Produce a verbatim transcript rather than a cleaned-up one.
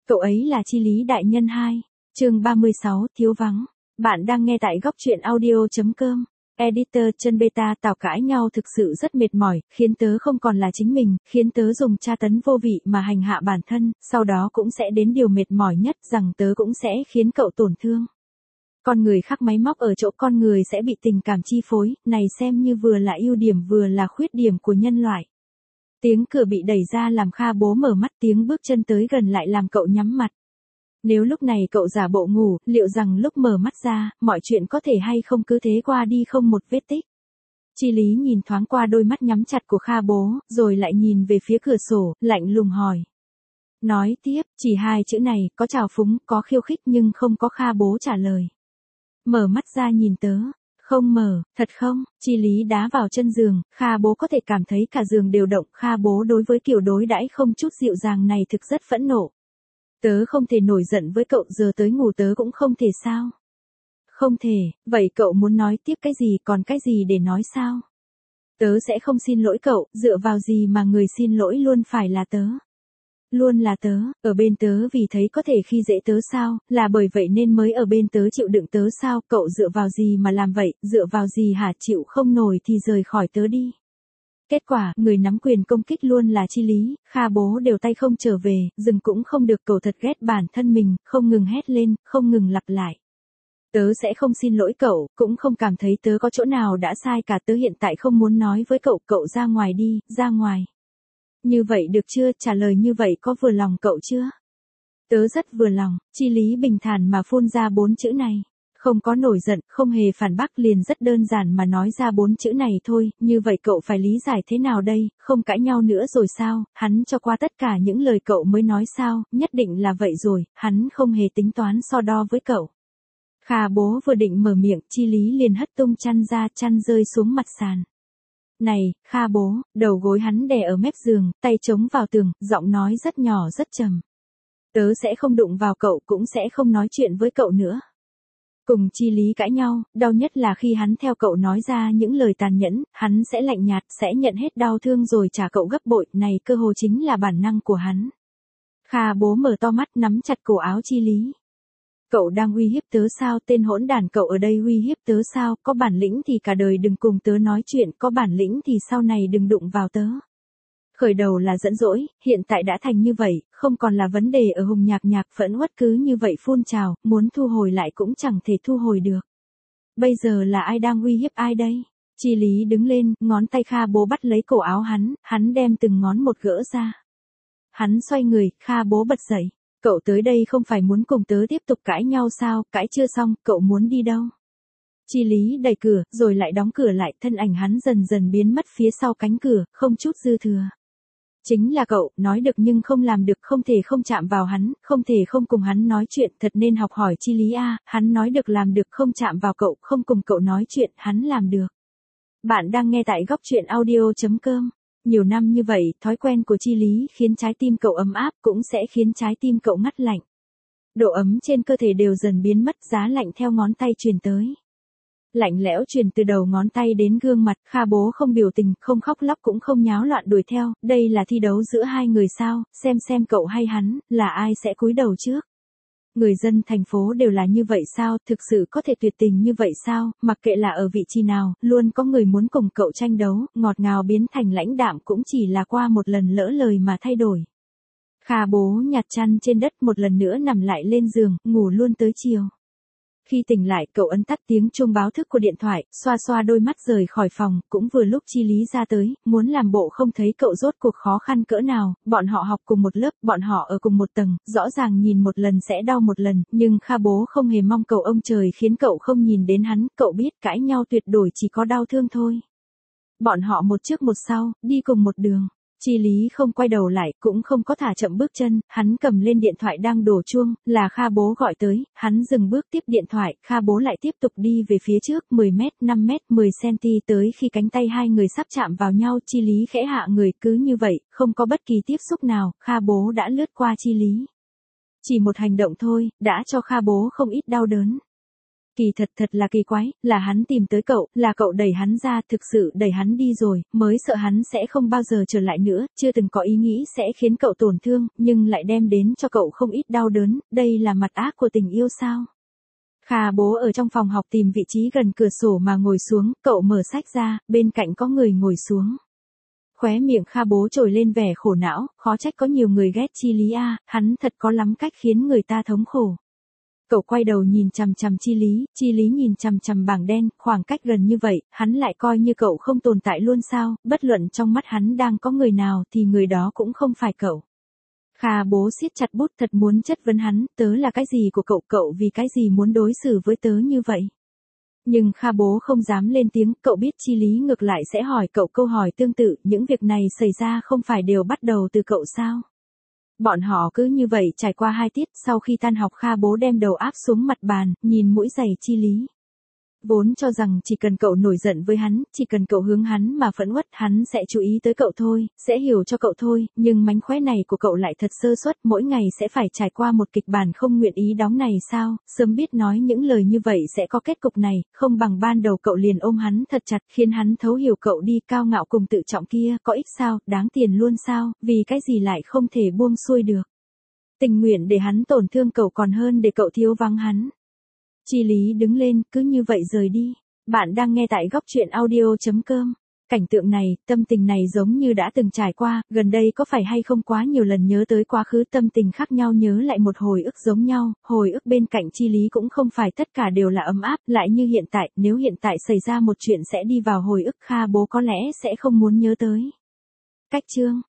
Cậu ấy là Chi Lý đại nhân hai. Chương ba mươi sáu, thiếu vắng. Bạn đang nghe tại góc truyện audio.com. Editor chân beta tào cãi nhau thực sự rất mệt mỏi, khiến tớ không còn là chính mình, khiến tớ dùng tra tấn vô vị mà hành hạ bản thân, sau đó cũng sẽ đến điều mệt mỏi nhất rằng tớ cũng sẽ khiến cậu tổn thương. Con người khác máy móc ở chỗ con người sẽ bị tình cảm chi phối, này xem như vừa là ưu điểm vừa là khuyết điểm của nhân loại. Tiếng cửa bị đẩy ra làm Kha Bố mở mắt, tiếng bước chân tới gần lại làm cậu nhắm mặt. Nếu lúc này cậu giả bộ ngủ, liệu rằng lúc mở mắt ra, mọi chuyện có thể hay không cứ thế qua đi không một vết tích. Chi Lý nhìn thoáng qua đôi mắt nhắm chặt của Kha Bố, rồi lại nhìn về phía cửa sổ, lạnh lùng hỏi. Nói tiếp, chỉ hai chữ này, có trào phúng, có khiêu khích nhưng không có Kha Bố trả lời. Mở mắt ra nhìn tớ. Không mở, thật không? Chi Lý đá vào chân giường, Kha Bố có thể cảm thấy cả giường đều động. Kha Bố đối với kiểu đối đãi không chút dịu dàng này thực rất phẫn nộ. Tớ không thể nổi giận với cậu, giờ tới ngủ tớ cũng không thể sao? Không thể, vậy cậu muốn nói tiếp cái gì, còn cái gì để nói sao? Tớ sẽ không xin lỗi cậu, dựa vào gì mà người xin lỗi luôn phải là tớ? Luôn là tớ, ở bên tớ vì thấy có thể khi dễ tớ sao, là bởi vậy nên mới ở bên tớ chịu đựng tớ sao, cậu dựa vào gì mà làm vậy, dựa vào gì hả, chịu không nổi thì rời khỏi tớ đi. Kết quả, người nắm quyền công kích luôn là Chi Lý, Kha Bố đều tay không trở về, dừng cũng không được, cậu thật ghét bản thân mình, không ngừng hét lên, không ngừng lặp lại. Tớ sẽ không xin lỗi cậu, cũng không cảm thấy tớ có chỗ nào đã sai cả, tớ hiện tại không muốn nói với cậu, cậu ra ngoài đi, ra ngoài. Như vậy được chưa, trả lời như vậy có vừa lòng cậu chưa? Tớ rất vừa lòng, Chi Lý bình thản mà phun ra bốn chữ này. Không có nổi giận, không hề phản bác, liền rất đơn giản mà nói ra bốn chữ này thôi, như vậy cậu phải lý giải thế nào đây, không cãi nhau nữa rồi sao, hắn cho qua tất cả những lời cậu mới nói sao, nhất định là vậy rồi, hắn không hề tính toán so đo với cậu. Kha Bố vừa định mở miệng, Chi Lý liền hất tung chăn ra, chăn rơi xuống mặt sàn. Này, Kha Bố, đầu gối hắn đè ở mép giường, tay chống vào tường, giọng nói rất nhỏ rất trầm. Tớ sẽ không đụng vào cậu, cũng sẽ không nói chuyện với cậu nữa. Cùng Chi Lý cãi nhau, đau nhất là khi hắn theo cậu nói ra những lời tàn nhẫn, hắn sẽ lạnh nhạt, sẽ nhận hết đau thương rồi trả cậu gấp bội, này cơ hồ chính là bản năng của hắn. Kha Bố mở to mắt nắm chặt cổ áo Chi Lý. Cậu đang uy hiếp tớ sao, tên hỗn đản, cậu ở đây uy hiếp tớ sao, có bản lĩnh thì cả đời đừng cùng tớ nói chuyện, có bản lĩnh thì sau này đừng đụng vào tớ. Khởi đầu là giận dỗi, hiện tại đã thành như vậy, không còn là vấn đề ở Hùng Nhạc Nhạc, phẫn uất cứ như vậy phun trào, muốn thu hồi lại cũng chẳng thể thu hồi được. Bây giờ là ai đang uy hiếp ai đây? Chi Lý đứng lên, ngón tay Kha Bố bắt lấy cổ áo hắn, hắn đem từng ngón một gỡ ra. Hắn xoay người, Kha Bố bật dậy. Cậu tới đây không phải muốn cùng tớ tiếp tục cãi nhau sao, cãi chưa xong, cậu muốn đi đâu? Chi Lý đẩy cửa, rồi lại đóng cửa lại, thân ảnh hắn dần dần biến mất phía sau cánh cửa, không chút dư thừa. Chính là cậu, nói được nhưng không làm được, không thể không chạm vào hắn, không thể không cùng hắn nói chuyện, thật nên học hỏi Chi Lý a, hắn nói được làm được, không chạm vào cậu, không cùng cậu nói chuyện, hắn làm được. Bạn đang nghe tại góc truyện audio.com. Nhiều năm như vậy, thói quen của Chi Lý khiến trái tim cậu ấm áp, cũng sẽ khiến trái tim cậu ngắt lạnh. Độ ấm trên cơ thể đều dần biến mất, giá lạnh theo ngón tay truyền tới. Lạnh lẽo truyền từ đầu ngón tay đến gương mặt, Kha Bố không biểu tình, không khóc lóc cũng không nháo loạn đuổi theo, đây là thi đấu giữa hai người sao, xem xem cậu hay hắn, là ai sẽ cúi đầu trước. Người dân thành phố đều là như vậy sao, thực sự có thể tuyệt tình như vậy sao, mặc kệ là ở vị trí nào, luôn có người muốn cùng cậu tranh đấu, ngọt ngào biến thành lãnh đạm cũng chỉ là qua một lần lỡ lời mà thay đổi. Kha Bố nhặt chăn trên đất một lần nữa nằm lại lên giường, ngủ luôn tới chiều. Khi tỉnh lại, cậu ấn tắt tiếng chuông báo thức của điện thoại, xoa xoa đôi mắt rời khỏi phòng, cũng vừa lúc Chi Lý ra tới, muốn làm bộ không thấy cậu rốt cuộc khó khăn cỡ nào, bọn họ học cùng một lớp, bọn họ ở cùng một tầng, rõ ràng nhìn một lần sẽ đau một lần, nhưng Kha Bố không hề mong cầu ông trời khiến cậu không nhìn đến hắn, cậu biết cãi nhau tuyệt đối chỉ có đau thương thôi. Bọn họ một trước một sau, đi cùng một đường. Chi Lý không quay đầu lại, cũng không có thả chậm bước chân, hắn cầm lên điện thoại đang đổ chuông, là Kha Bố gọi tới, hắn dừng bước tiếp điện thoại, Kha Bố lại tiếp tục đi về phía trước, mười mét, năm mét, mười xăng-ti-mét tới khi cánh tay hai người sắp chạm vào nhau, Chi Lý khẽ hạ người, cứ như vậy, không có bất kỳ tiếp xúc nào, Kha Bố đã lướt qua Chi Lý. Chỉ một hành động thôi, đã cho Kha Bố không ít đau đớn. Kỳ thật thật là kỳ quái, là hắn tìm tới cậu, là cậu đẩy hắn ra, thực sự đẩy hắn đi rồi, mới sợ hắn sẽ không bao giờ trở lại nữa, chưa từng có ý nghĩ sẽ khiến cậu tổn thương, nhưng lại đem đến cho cậu không ít đau đớn, đây là mặt ác của tình yêu sao? Kha bố ở trong phòng học tìm vị trí gần cửa sổ mà ngồi xuống, cậu mở sách ra, bên cạnh có người ngồi xuống. Khóe miệng Kha bố trồi lên vẻ khổ não, khó trách có nhiều người ghét Chi Lý a, hắn thật có lắm cách khiến người ta thống khổ. Cậu quay đầu nhìn chằm chằm Chi Lý, Chi Lý nhìn chằm chằm bảng đen, khoảng cách gần như vậy, hắn lại coi như cậu không tồn tại luôn sao, bất luận trong mắt hắn đang có người nào thì người đó cũng không phải cậu. Kha bố siết chặt bút thật muốn chất vấn hắn, tớ là cái gì của cậu, cậu vì cái gì muốn đối xử với tớ như vậy. Nhưng Kha bố không dám lên tiếng, cậu biết Chi Lý ngược lại sẽ hỏi cậu câu hỏi tương tự, những việc này xảy ra không phải đều bắt đầu từ cậu sao? Bọn họ cứ như vậy trải qua hai tiết, sau khi tan học Kha bố đem đầu áp xuống mặt bàn, nhìn mũi giày Chi Lý. Vốn cho rằng chỉ cần cậu nổi giận với hắn, chỉ cần cậu hướng hắn mà phẫn uất, hắn sẽ chú ý tới cậu thôi, sẽ hiểu cho cậu thôi, nhưng mánh khóe này của cậu lại thật sơ suất, mỗi ngày sẽ phải trải qua một kịch bản không nguyện ý đóng này sao, sớm biết nói những lời như vậy sẽ có kết cục này, không bằng ban đầu cậu liền ôm hắn thật chặt, khiến hắn thấu hiểu cậu đi, cao ngạo cùng tự trọng kia, có ích sao, đáng tiền luôn sao, vì cái gì lại không thể buông xuôi được. Tình nguyện để hắn tổn thương cậu còn hơn để cậu thiếu vắng hắn. Chi Lý đứng lên, cứ như vậy rời đi. Bạn đang nghe tại góc truyện audio chấm com. Cảnh tượng này, tâm tình này giống như đã từng trải qua, gần đây có phải hay không quá nhiều lần nhớ tới quá khứ tâm tình khác nhau nhớ lại một hồi ức giống nhau, hồi ức bên cạnh Chi Lý cũng không phải tất cả đều là ấm áp, lại như hiện tại, nếu hiện tại xảy ra một chuyện sẽ đi vào hồi ức Kha bố có lẽ sẽ không muốn nhớ tới. Cách chương